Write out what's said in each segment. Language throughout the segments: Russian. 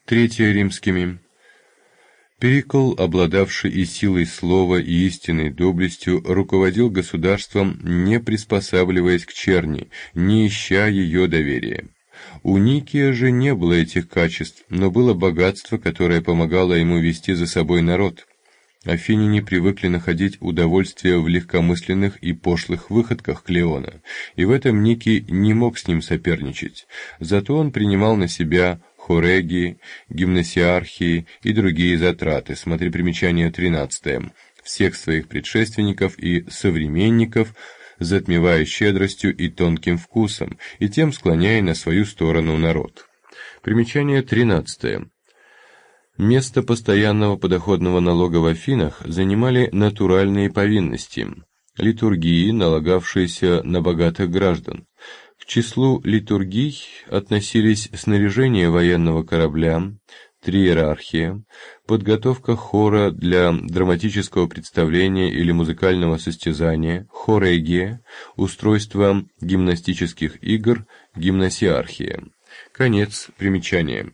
Третье римскими. Перикл, обладавший и силой слова, и истинной доблестью, руководил государством, не приспосабливаясь к черни, не ища ее доверия. У Никия же не было этих качеств, но было богатство, которое помогало ему вести за собой народ. Афиняне привыкли находить удовольствие в легкомысленных и пошлых выходках Клеона, и в этом Никий не мог с ним соперничать. Зато он принимал на себя хорегии, гимнасиархии и другие затраты, смотри примечание 13, всех своих предшественников и современников, затмевая щедростью и тонким вкусом, и тем склоняя на свою сторону народ. Примечание 13. Место постоянного подоходного налога в Афинах занимали натуральные повинности, литургии, налагавшиеся на богатых граждан. К числу литургий относились снаряжение военного корабля, триерархия, подготовка хора для драматического представления или музыкального состязания, хорегия, устройство гимнастических игр, гимнасиархия. Конец примечания.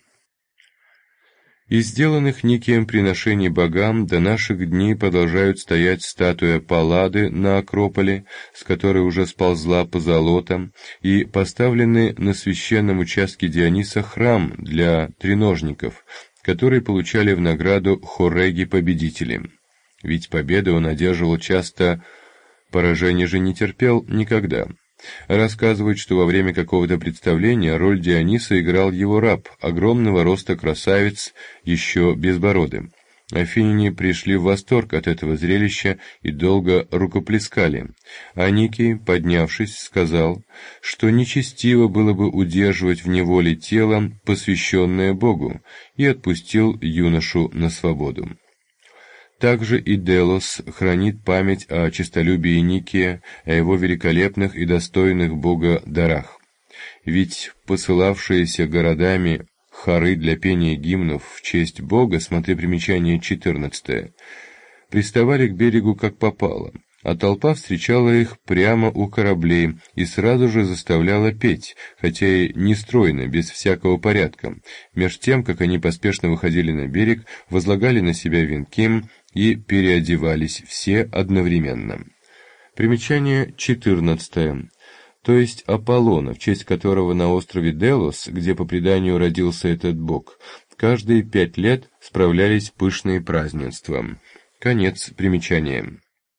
Из сделанных Никием приношений богам до наших дней продолжают стоять статуя Паллады на Акрополе, с которой уже сползла позолота, и поставлены на священном участке Диониса храм для треножников, которые получали в награду хореги-победители. Ведь победы он одерживал часто, поражения же не терпел никогда. Рассказывают, что во время какого-то представления роль Диониса играл его раб, огромного роста красавец, еще безбородый. Афиняне пришли в восторг от этого зрелища и долго рукоплескали. А Никий, поднявшись, сказал, что нечестиво было бы удерживать в неволе тело, посвященное Богу, и отпустил юношу на свободу. Также и Делос хранит память о честолюбии Никия, о его великолепных и достойных Бога дарах. Ведь посылавшиеся городами хоры для пения гимнов в честь Бога, смотри примечание 14, приставали к берегу как попало, а толпа встречала их прямо у кораблей и сразу же заставляла петь, хотя и не стройно, без всякого порядка. Меж тем, как они поспешно выходили на берег, возлагали на себя венки и переодевались все одновременно. Примечание 14. То есть Аполлона, в честь которого на острове Делос, где по преданию родился этот бог, каждые 5 лет справлялись пышные празднества. Конец примечания.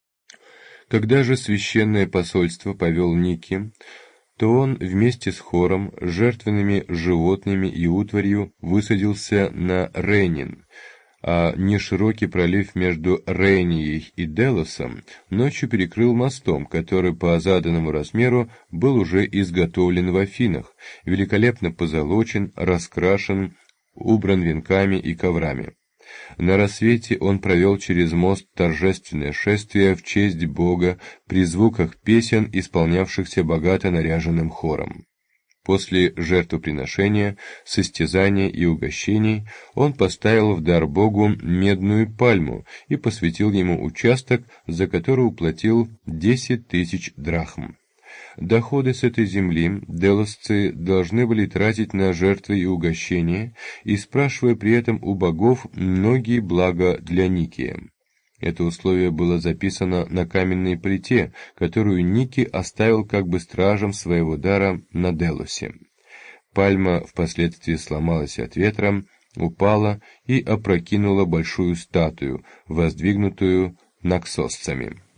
Когда же священное посольство повел Ники, то он вместе с хором, жертвенными животными и утварью высадился на Ренин, а неширокий пролив между Ренией и Делосом ночью перекрыл мостом, который по заданному размеру был уже изготовлен в Афинах, великолепно позолочен, раскрашен, убран венками и коврами. На рассвете он провел через мост торжественное шествие в честь Бога при звуках песен, исполнявшихся богато наряженным хором. После жертвоприношения, состязания и угощений он поставил в дар Богу медную пальму и посвятил ему участок, за который уплатил 10 000 драхм. Доходы с этой земли делосцы должны были тратить на жертвы и угощения, и спрашивая при этом у богов многие блага для Никия. Это условие было записано на каменной плите, которую Ники оставил как бы стражем своего дара на Делосе. Пальма впоследствии сломалась от ветра, упала и опрокинула большую статую, воздвигнутую наксосцами.